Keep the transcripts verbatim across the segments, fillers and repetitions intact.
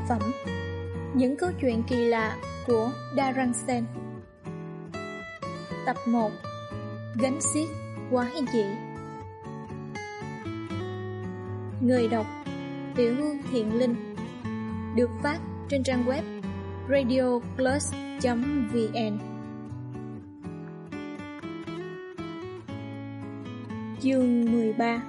phẩm Những câu chuyện kỳ lạ của Darren Sen. Tập một. Gánh xiếc quái dị. Người đọc Tiểu Thiện Linh. Được phát trên trang web radio plus chấm vn. Chương mười ba.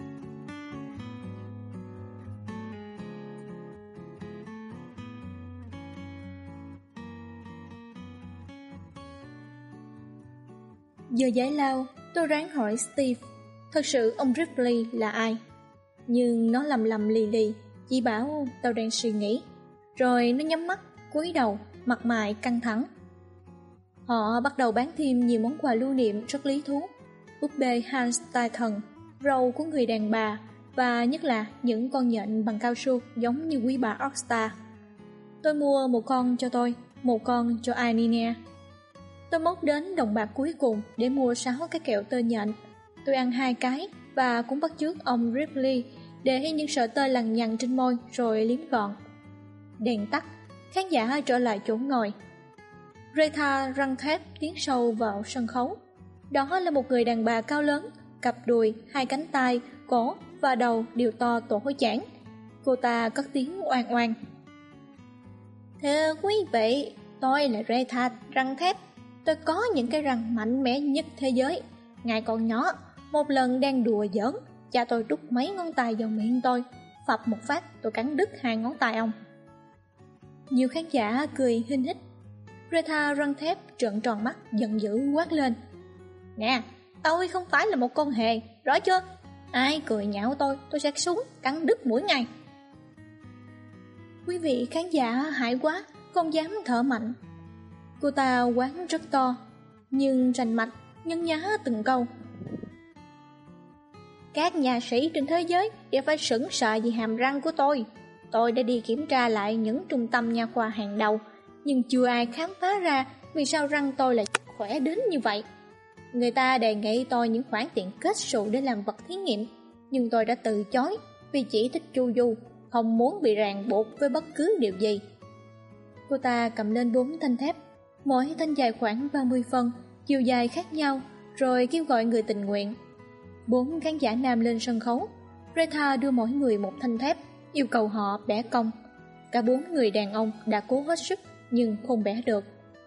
Giờ giải lao, tôi ráng hỏi Steve, thật sự ông Ripley là ai? Nhưng nó lầm lầm lì lì, chỉ bảo tao đang suy nghĩ. Rồi nó nhắm mắt, cúi đầu, mặt mày căng thẳng. Họ bắt đầu bán thêm nhiều món quà lưu niệm rất lý thú. Búp bê Hans Titan, râu của người đàn bà, và nhất là những con nhện bằng cao su giống như quý bà Orkstar. Tôi mua một con cho tôi, một con cho Anina. Tôi móc đến đồng bạc cuối cùng để mua sáu cái kẹo tơ nhện. Tôi ăn hai cái và cũng bắt chước ông Ripley để những sợi tơ lằn nhằn trên môi rồi liếm gọn. Đèn tắt, khán giả trở lại chỗ ngồi. Greta răng thép tiến sâu vào sân khấu. Đó là một người đàn bà cao lớn, cặp đùi, hai cánh tay, cổ và đầu đều to tổ chảng. Cô ta cất tiếng oan oan. Thưa quý vị, tôi là Greta răng thép. Tôi có những cái răng mạnh mẽ nhất thế giới. Ngài còn nhỏ, một lần đang đùa giỡn, cha tôi đút mấy ngón tay vào miệng tôi. Phập một phát, tôi cắn đứt hai ngón tay ông. Nhiều khán giả cười hinh hích. Greta răng thép trợn tròn mắt, giận dữ quát lên. Nè, tôi không phải là một con hề, rõ chưa? Ai cười nhạo tôi, tôi sẽ súng, cắn đứt mũi ngay. Quý vị khán giả hại quá, không dám thở mạnh. Cô ta quán rất to, nhưng rành mạch, nhấn nhá từng câu. Các nhà sĩ trên thế giới đều phải sững sờ vì hàm răng của tôi. Tôi đã đi kiểm tra lại những trung tâm nha khoa hàng đầu, nhưng chưa ai khám phá ra vì sao răng tôi lại khỏe đến như vậy. Người ta đề nghị tôi những khoản tiền kết xù để làm vật thí nghiệm, nhưng tôi đã từ chối vì chỉ thích chu du, không muốn bị ràng buộc với bất cứ điều gì. Cô ta cầm lên bốn thanh thép, mỗi thanh dài khoảng ba mươi phân, chiều dài khác nhau, rồi kêu gọi người tình nguyện. Bốn khán giả nam lên sân khấu. Greta đưa mỗi người một thanh thép, yêu cầu họ bẻ cong. Cả bốn người đàn ông đã cố hết sức nhưng không bẻ được.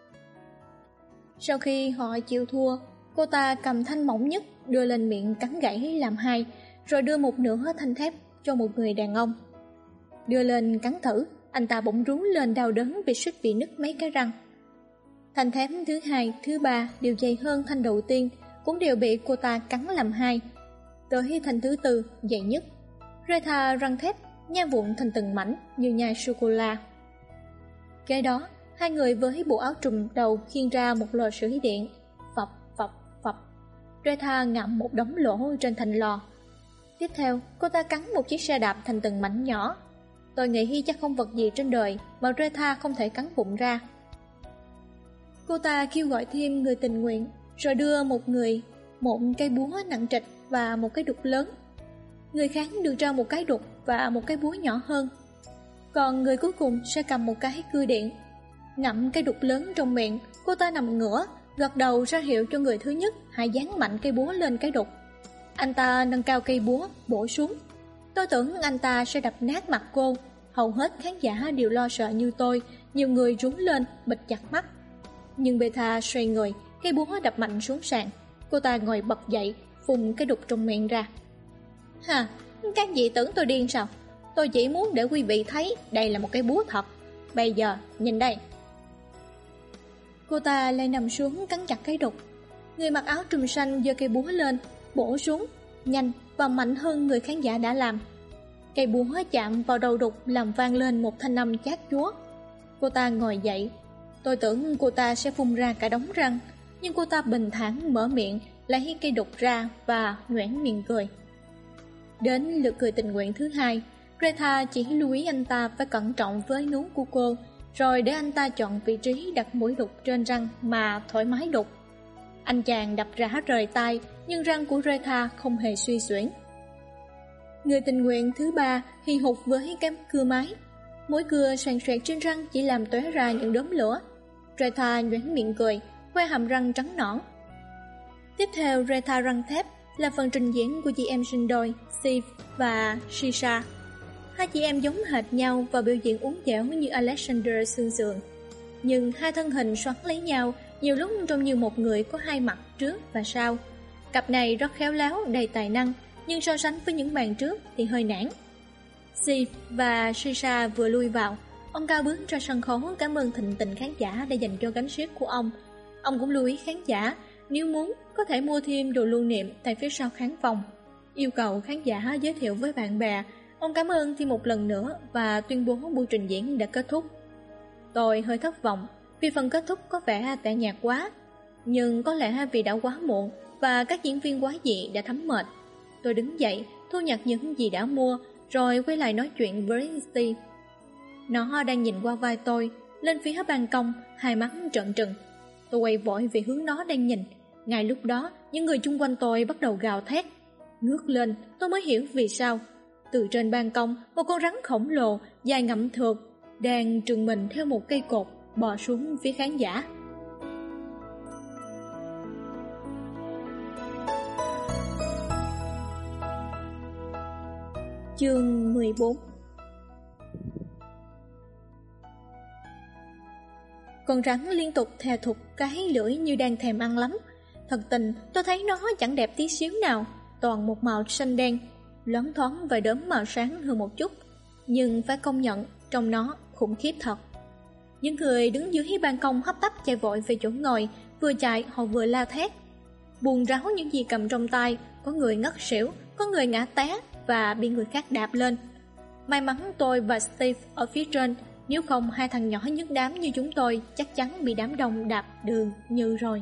Sau khi họ chịu thua, cô ta cầm thanh mỏng nhất đưa lên miệng cắn gãy làm hai, rồi đưa một nửa thanh thép cho một người đàn ông. Đưa lên cắn thử, anh ta bỗng rú lên đau đớn vì suýt bị nứt mấy cái răng. Thanh thép thứ hai, thứ ba đều dày hơn thanh đầu tiên, cũng đều bị cô ta cắn làm hai. Tới thanh thứ tư, dày nhất. Greta răng thép nhai vụn thành từng mảnh như nhai sô-cô-la. Kế đó, hai người với bộ áo trùm đầu khiêng ra một lò sưởi điện. Phập, phập, phập. Greta ngậm một đống lỗ trên thành lò. Tiếp theo, cô ta cắn một chiếc xe đạp thành từng mảnh nhỏ. Tôi nghĩ chắc không vật gì trên đời mà Greta không thể cắn vụn ra. Cô ta kêu gọi thêm người tình nguyện, rồi đưa một người một cây búa nặng trịch và một cái đục lớn. Người khác được trao một cái đục và một cái búa nhỏ hơn. Còn người cuối cùng sẽ cầm một cái cưa điện. Ngậm cái đục lớn trong miệng, cô ta nằm ngửa, gật đầu ra hiệu cho người thứ nhất hãy giáng mạnh cây búa lên cái đục. Anh ta nâng cao cây búa, bổ xuống. Tôi tưởng anh ta sẽ đập nát mặt cô. Hầu hết khán giả đều lo sợ như tôi, nhiều người rú lên, bịt chặt mắt. Nhưng Beta xoay người, cây búa đập mạnh xuống sàn. Cô ta ngồi bật dậy, phun cái đục trong miệng ra. Hà, các vị tưởng tôi điên sao? Tôi chỉ muốn để quý vị thấy đây là một cái búa thật. Bây giờ, nhìn đây. Cô ta lại nằm xuống cắn chặt cái đục. Người mặc áo trùm xanh giơ cây búa lên, bổ xuống, nhanh và mạnh hơn người khán giả đã làm. Cây búa chạm vào đầu đục làm vang lên một thanh âm chát chúa. Cô ta ngồi dậy. Tôi tưởng cô ta sẽ phun ra cả đống răng, nhưng cô ta bình thản mở miệng, lấy cây đục ra và nhoẻn miệng cười. Đến lượt cười tình nguyện thứ hai, Greta chỉ lưu ý anh ta phải cẩn trọng với núm của cô, rồi để anh ta chọn vị trí đặt mũi đục trên răng mà thoải mái đục. Anh chàng đập rã rời tay, nhưng răng của Greta không hề suy xuyển. Người tình nguyện thứ ba hì hục với cái cưa máy. Mũi cưa xoàn xoẹt trên răng chỉ làm tóe ra những đốm lửa. Reta nhoẻn miệng cười, khoe hàm răng trắng nõn. Tiếp theo, Reta răng thép là phần trình diễn của chị em sinh đôi Steve và Shisha. Hai chị em giống hệt nhau và biểu diễn uốn dẻo như Alexander xương sườn. Nhưng hai thân hình xoắn lấy nhau, nhiều lúc trông như một người có hai mặt trước và sau. Cặp này rất khéo léo, đầy tài năng, nhưng so sánh với những màn trước thì hơi nản. Steve và Shisha vừa lui vào, ông cao bước ra sân khấu cảm ơn thịnh tình khán giả đã dành cho gánh xiếc của ông. Ông cũng lưu ý khán giả, nếu muốn có thể mua thêm đồ lưu niệm tại phía sau khán phòng. Yêu cầu khán giả giới thiệu với bạn bè. Ông cảm ơn thêm một lần nữa và tuyên bố buổi trình diễn đã kết thúc. Tôi hơi thất vọng vì phần kết thúc có vẻ tẻ nhạt quá, nhưng có lẽ vì đã quá muộn và các diễn viên quá dị đã thấm mệt. Tôi đứng dậy, thu nhặt những gì đã mua, rồi quay lại nói chuyện với Steve. Nó đang nhìn qua vai tôi, lên phía ban công, hai mắt trợn trừng. Tôi quay vội về hướng nó đang nhìn. Ngay lúc đó, những người chung quanh tôi bắt đầu gào thét. Ngước lên, tôi mới hiểu vì sao. Từ trên ban công, một con rắn khổng lồ, dài ngậm thượt, đang trừng mình theo một cây cột, bò xuống phía khán giả. Chương mười bốn. Con rắn liên tục thè thục cái lưỡi như đang thèm ăn lắm. Thật tình, tôi thấy nó chẳng đẹp tí xíu nào, toàn một màu xanh đen, loáng thoáng vài đốm màu sáng hơn một chút, nhưng phải công nhận trong nó khủng khiếp thật. Những người đứng dưới ban công hấp tấp chạy vội về chỗ ngồi, vừa chạy họ vừa la thét, buồn ráo những gì cầm trong tay. Có người ngất xỉu, có người ngã té và bị người khác đạp lên. May mắn tôi và Steve ở phía trên, nếu không hai thằng nhỏ nhất đám như chúng tôi chắc chắn bị đám đông đạp đường như rồi.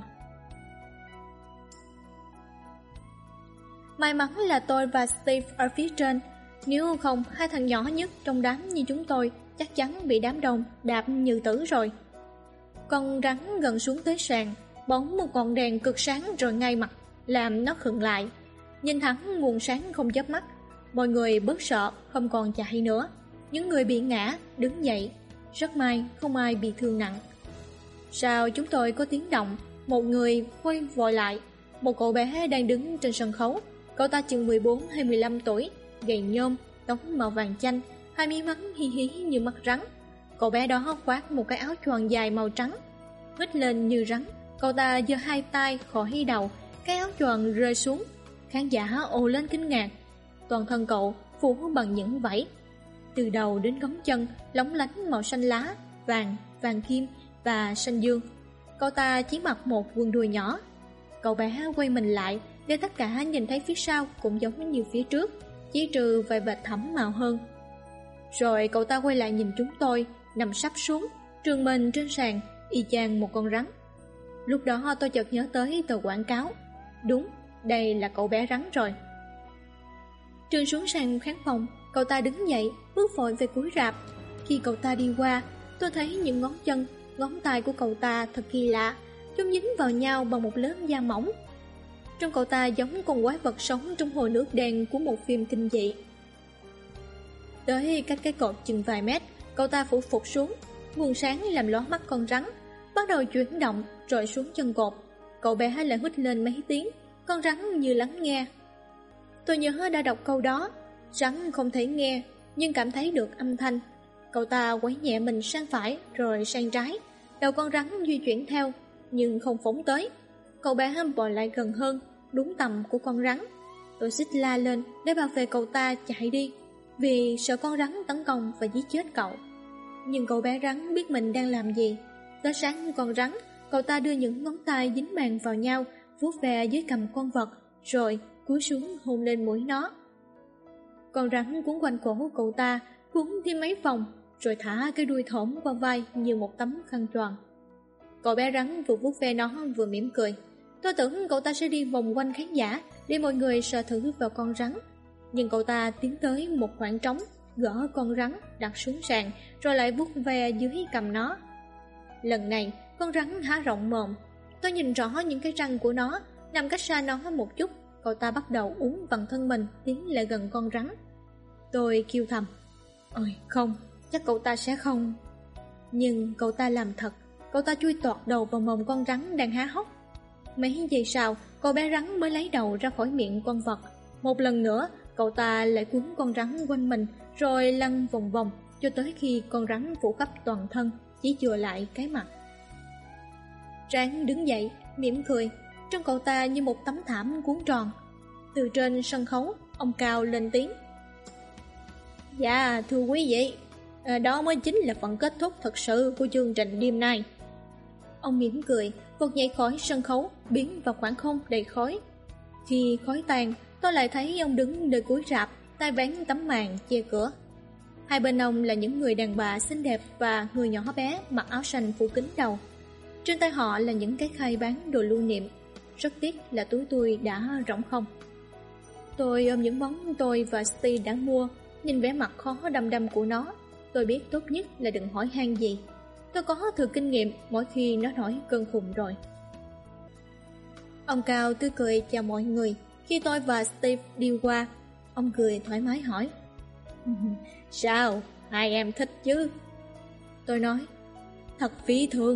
May mắn là tôi và Steve ở phía trên, nếu không hai thằng nhỏ nhất trong đám như chúng tôi chắc chắn bị đám đông đạp như tử rồi. Con rắn gần xuống tới sàn, bỗng một ngọn đèn cực sáng rồi ngay mặt, làm nó khựng lại. Nhìn thẳng nguồn sáng không chớp mắt, mọi người bớt sợ, không còn chạy nữa. Những người bị ngã đứng dậy, rất may không ai bị thương nặng. Sau chúng tôi có tiếng động, một người quay vội lại. Một cậu bé đang đứng trên sân khấu. Cậu ta chừng mười bốn hay mười lăm tuổi, gầy nhôm, tóc màu vàng chanh, hai mí mắt hí hí như mắt rắn. Cậu bé đó khoác một cái áo choàng dài màu trắng, hít lên như rắn. Cậu ta giơ hai tay khỏi đầu, cái áo choàng rơi xuống. Khán giả ồ lên kinh ngạc. Toàn thân cậu phủ bằng những vảy, từ đầu đến ngón chân lóng lánh màu xanh lá, vàng, vàng kim và xanh dương. Cậu ta chỉ mặc một quần đùi nhỏ. Cậu bé quay mình lại để tất cả nhìn thấy phía sau cũng giống như phía trước, chỉ trừ vài vệt thẫm màu hơn. Rồi cậu ta quay lại nhìn chúng tôi, nằm sắp xuống, trườn mình trên sàn, y chang một con rắn. Lúc đó tôi chợt nhớ tới tờ quảng cáo. Đúng, đây là cậu bé rắn rồi. Trườn xuống sàn khán phòng, cậu ta đứng dậy, bước vội về cuối rạp. Khi cậu ta đi qua, tôi thấy những ngón chân, ngón tay của cậu ta thật kỳ lạ, chúng dính vào nhau bằng một lớp da mỏng. Trông cậu ta giống con quái vật sống trong hồ nước đen của một phim kinh dị. Tới cách cái cột chừng vài mét, cậu ta phủ phục xuống, nguồn sáng làm lóa mắt con rắn, bắt đầu chuyển động rồi xuống chân cột. Cậu bé lại hít lên mấy tiếng, con rắn như lắng nghe. Tôi nhớ đã đọc câu đó, rắn không thể nghe nhưng cảm thấy được âm thanh. Cậu ta quấy nhẹ mình sang phải rồi sang trái, đầu con rắn di chuyển theo nhưng không phóng tới. Cậu bé bò lại gần hơn, đúng tầm của con rắn. Tôi xích la lên để bảo vệ cậu ta chạy đi, vì sợ con rắn tấn công và giết chết cậu. Nhưng cậu bé rắn biết mình đang làm gì. Tới sáng con rắn, cậu ta đưa những ngón tay dính màng vào nhau, vuốt về dưới cằm con vật, rồi cúi xuống hôn lên mũi nó. Con rắn cuốn quanh cổ cậu ta, cuốn thêm mấy vòng, rồi thả cái đuôi thõm qua vai như một tấm khăn choàng. Cậu bé rắn vừa vuốt ve nó vừa mỉm cười. Tôi tưởng cậu ta sẽ đi vòng quanh khán giả để mọi người sờ thử vào con rắn, nhưng cậu ta tiến tới một khoảng trống, gỡ con rắn đặt xuống sàn, rồi lại vuốt ve dưới cằm nó. Lần này con rắn há rộng mồm. Tôi nhìn rõ những cái răng của nó. Nằm cách xa nó một chút, cậu ta bắt đầu uốn vặn thân mình tiến lại gần con rắn. Tôi kêu thầm, ôi không, chắc cậu ta sẽ không. Nhưng cậu ta làm thật. Cậu ta chui toọt đầu vào mồm con rắn đang há hốc. Mấy giây sau, cô bé rắn mới lấy đầu ra khỏi miệng con vật. Một lần nữa, cậu ta lại cuốn con rắn quanh mình, rồi lăn vòng vòng cho tới khi con rắn phủ khắp toàn thân, chỉ chừa lại cái mặt. Rắn đứng dậy, mỉm cười, trông cậu ta như một tấm thảm cuốn tròn. Từ trên sân khấu, ông Cao lên tiếng. Dạ, thưa quý vị, à, đó mới chính là phần kết thúc thật sự của chương trình đêm nay. Ông mỉm cười, vụt nhảy khỏi sân khấu, biến vào khoảng không đầy khói. Khi khói tan, tôi lại thấy ông đứng nơi cuối rạp, tay vén tấm màn che cửa. Hai bên ông là những người đàn bà xinh đẹp và người nhỏ bé mặc áo xanh phủ kín đầu. Trên tay họ là những cái khay bán đồ lưu niệm. Rất tiếc là túi tôi đã rỗng không. Tôi ôm những món tôi và Steve đã mua, nhìn vẻ mặt khó đăm đăm của nó. Tôi biết tốt nhất là đừng hỏi han gì. Tôi có thừa kinh nghiệm mỗi khi nó nổi cơn khùng rồi. Ông Cao tươi cười chào mọi người. Khi tôi và Steve đi qua, ông cười thoải mái hỏi. Sao? Hai em thích chứ? Tôi nói, thật phi thường.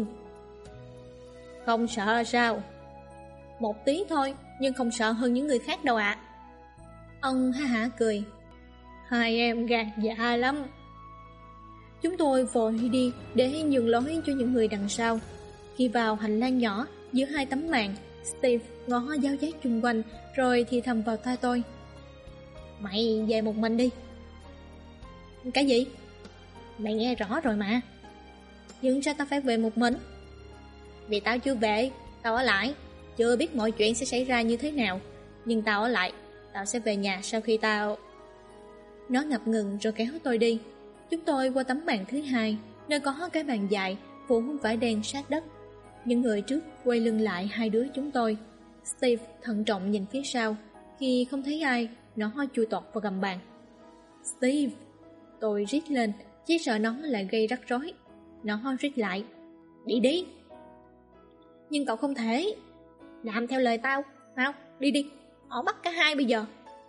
Không sợ sao? Một tí thôi, nhưng không sợ hơn những người khác đâu ạ. Ông ha hả cười. Hai em gan dạ lắm. Chúng tôi vội đi để nhường lối cho những người đằng sau. Khi vào hành lang nhỏ giữa hai tấm màn, Steve ngó giáo giác chung quanh rồi thì thầm vào tai tôi. Mày về một mình đi. Cái gì? Mày nghe rõ rồi mà. Nhưng sao tao phải về một mình? Vì tao chưa về, tao ở lại. Chưa biết mọi chuyện sẽ xảy ra như thế nào, nhưng tao ở lại. Tao sẽ về nhà sau khi tao... Nó ngập ngừng rồi kéo tôi đi. Chúng tôi qua tấm màn thứ hai, nơi có cái bàn dài phủ vải đen sát đất. Những người trước quay lưng lại hai đứa chúng tôi. Steve thận trọng nhìn phía sau. Khi không thấy ai, nó chui tọt vào gầm bàn. Steve! Tôi rít lên, chỉ sợ nó lại gây rắc rối. Nó rít lại. Đi đi! Nhưng cậu không thể. Làm theo lời tao. Nào, đi đi. Họ bắt cả hai bây giờ.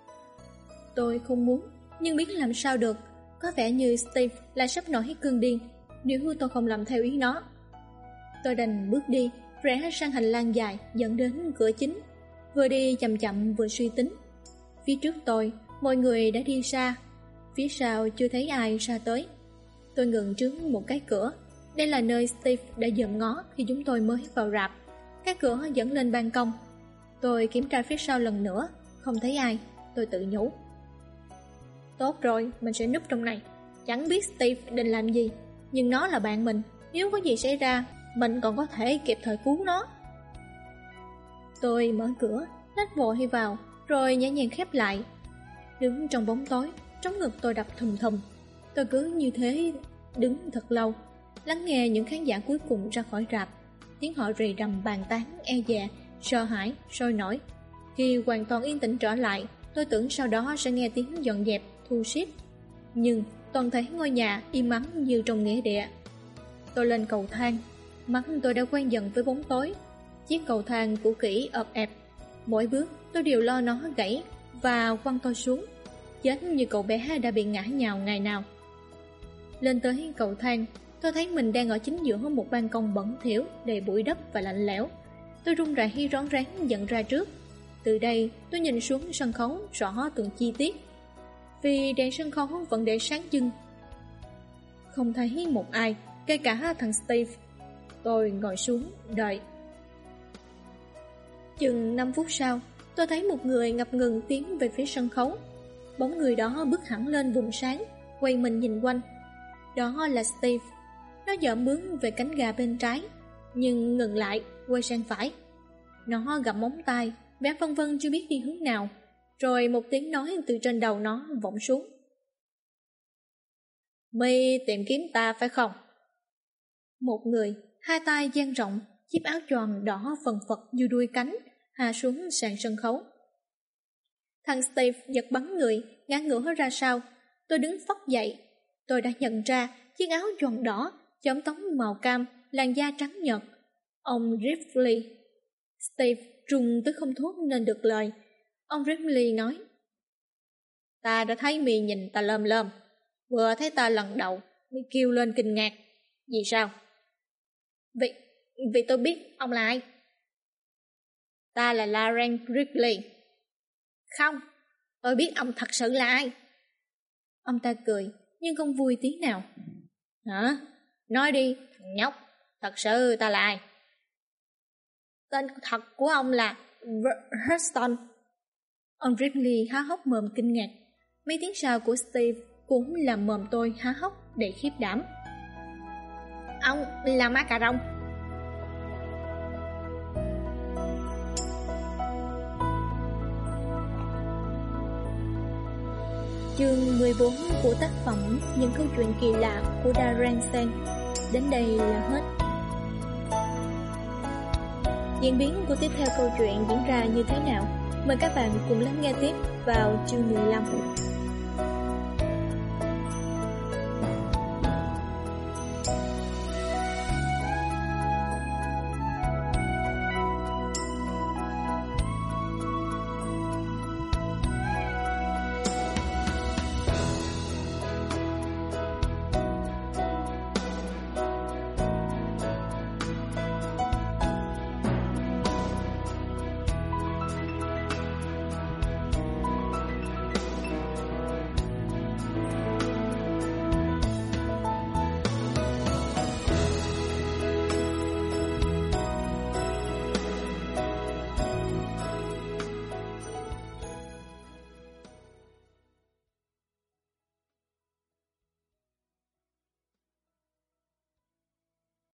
Tôi không muốn, nhưng biết làm sao được. Có vẻ như Steve lại sắp nổi cơn điên nếu tôi không làm theo ý nó. Tôi đành bước đi, rẽ sang hành lang dài dẫn đến cửa chính. Vừa đi chậm chậm vừa suy tính. Phía trước tôi, mọi người đã đi xa. Phía sau chưa thấy ai ra tới. Tôi ngừng trước một cái cửa. Đây là nơi Steve đã dòm ngó khi chúng tôi mới vào rạp. Cái cửa dẫn lên ban công. Tôi kiểm tra phía sau lần nữa, không thấy ai. Tôi tự nhủ. Tốt rồi, mình sẽ núp trong này. Chẳng biết Steve định làm gì, nhưng nó là bạn mình. Nếu có gì xảy ra, mình còn có thể kịp thời cứu nó. Tôi mở cửa, lách vội vào, rồi nhẹ nhàng khép lại. Đứng trong bóng tối, trống ngực tôi đập thùm thùm. Tôi cứ như thế đứng thật lâu, lắng nghe những khán giả cuối cùng ra khỏi rạp. Tiếng họ rì rầm bàn tán e dè, sợ hãi, sôi nổi. Khi hoàn toàn yên tĩnh trở lại, tôi tưởng sau đó sẽ nghe tiếng dọn dẹp, thu xếp. Nhưng toàn thấy ngôi nhà im ắng như trong nghĩa địa. Tôi lên cầu thang. Mắt tôi đã quen dần với bóng tối. Chiếc cầu thang cũ kỹ ợp ẹp. Mỗi bước tôi đều lo nó gãy và quăng tôi xuống, chết như cậu bé đã bị ngã nhào ngày nào. Lên tới cầu thang, tôi thấy mình đang ở chính giữa một ban công bẩn thỉu đầy bụi đất và lạnh lẽo. Tôi run rẩy rón rén nhận ra trước. Từ đây tôi nhìn xuống sân khấu rõ từng chi tiết. Vì đèn sân khấu vẫn để sáng trưng. Không thấy một ai, kể cả thằng Steve. Tôi ngồi xuống đợi. Chừng năm phút sau, tôi thấy một người ngập ngừng tiến về phía sân khấu. Bóng người đó bước hẳn lên vùng sáng, quay mình nhìn quanh. Đó là Steve. Nó dợm bước về cánh gà bên trái, nhưng ngừng lại, quay sang phải. Nó gặm móng tay, vẻ vân vân chưa biết đi hướng nào. Rồi một tiếng nói từ trên đầu nó vọng xuống. Mi tìm kiếm ta phải không? Một người, hai tay dang rộng, chiếc áo choàng đỏ phần phật như đuôi cánh, hạ xuống sàn sân khấu. Thằng Steve giật bắn người, ngã ngửa ra sau. Tôi đứng phất dậy. Tôi đã nhận ra chiếc áo choàng đỏ, chõm tóc màu cam, làn da trắng nhợt. Ông Ripley. Steve run tới không thốt nên được lời. Ông Ripley nói. Ta đã thấy mi nhìn ta lơm lơm. Vừa thấy ta lần đầu, mới kêu lên kinh ngạc. Vì sao? Vì, vì tôi biết ông là ai. Ta là Laren Wrigley. Không, tôi biết ông thật sự là ai. Ông ta cười, nhưng không vui tí nào. Hả? Nói đi, thằng nhóc, thật sự ta là ai? Tên thật của ông là Hurston. Ông Wrigley há hốc mồm kinh ngạc. Mấy tiếng sau của Steve cũng làm mồm tôi há hốc đầy khiếp đảm. Ông là ma cà rồng. Chương mười bốn của tác phẩm Những câu chuyện kỳ lạ của Darren Sen đến đây là hết. Diễn biến của tiếp theo câu chuyện diễn ra như thế nào? Mời các bạn cùng lắng nghe tiếp vào chương mười lăm.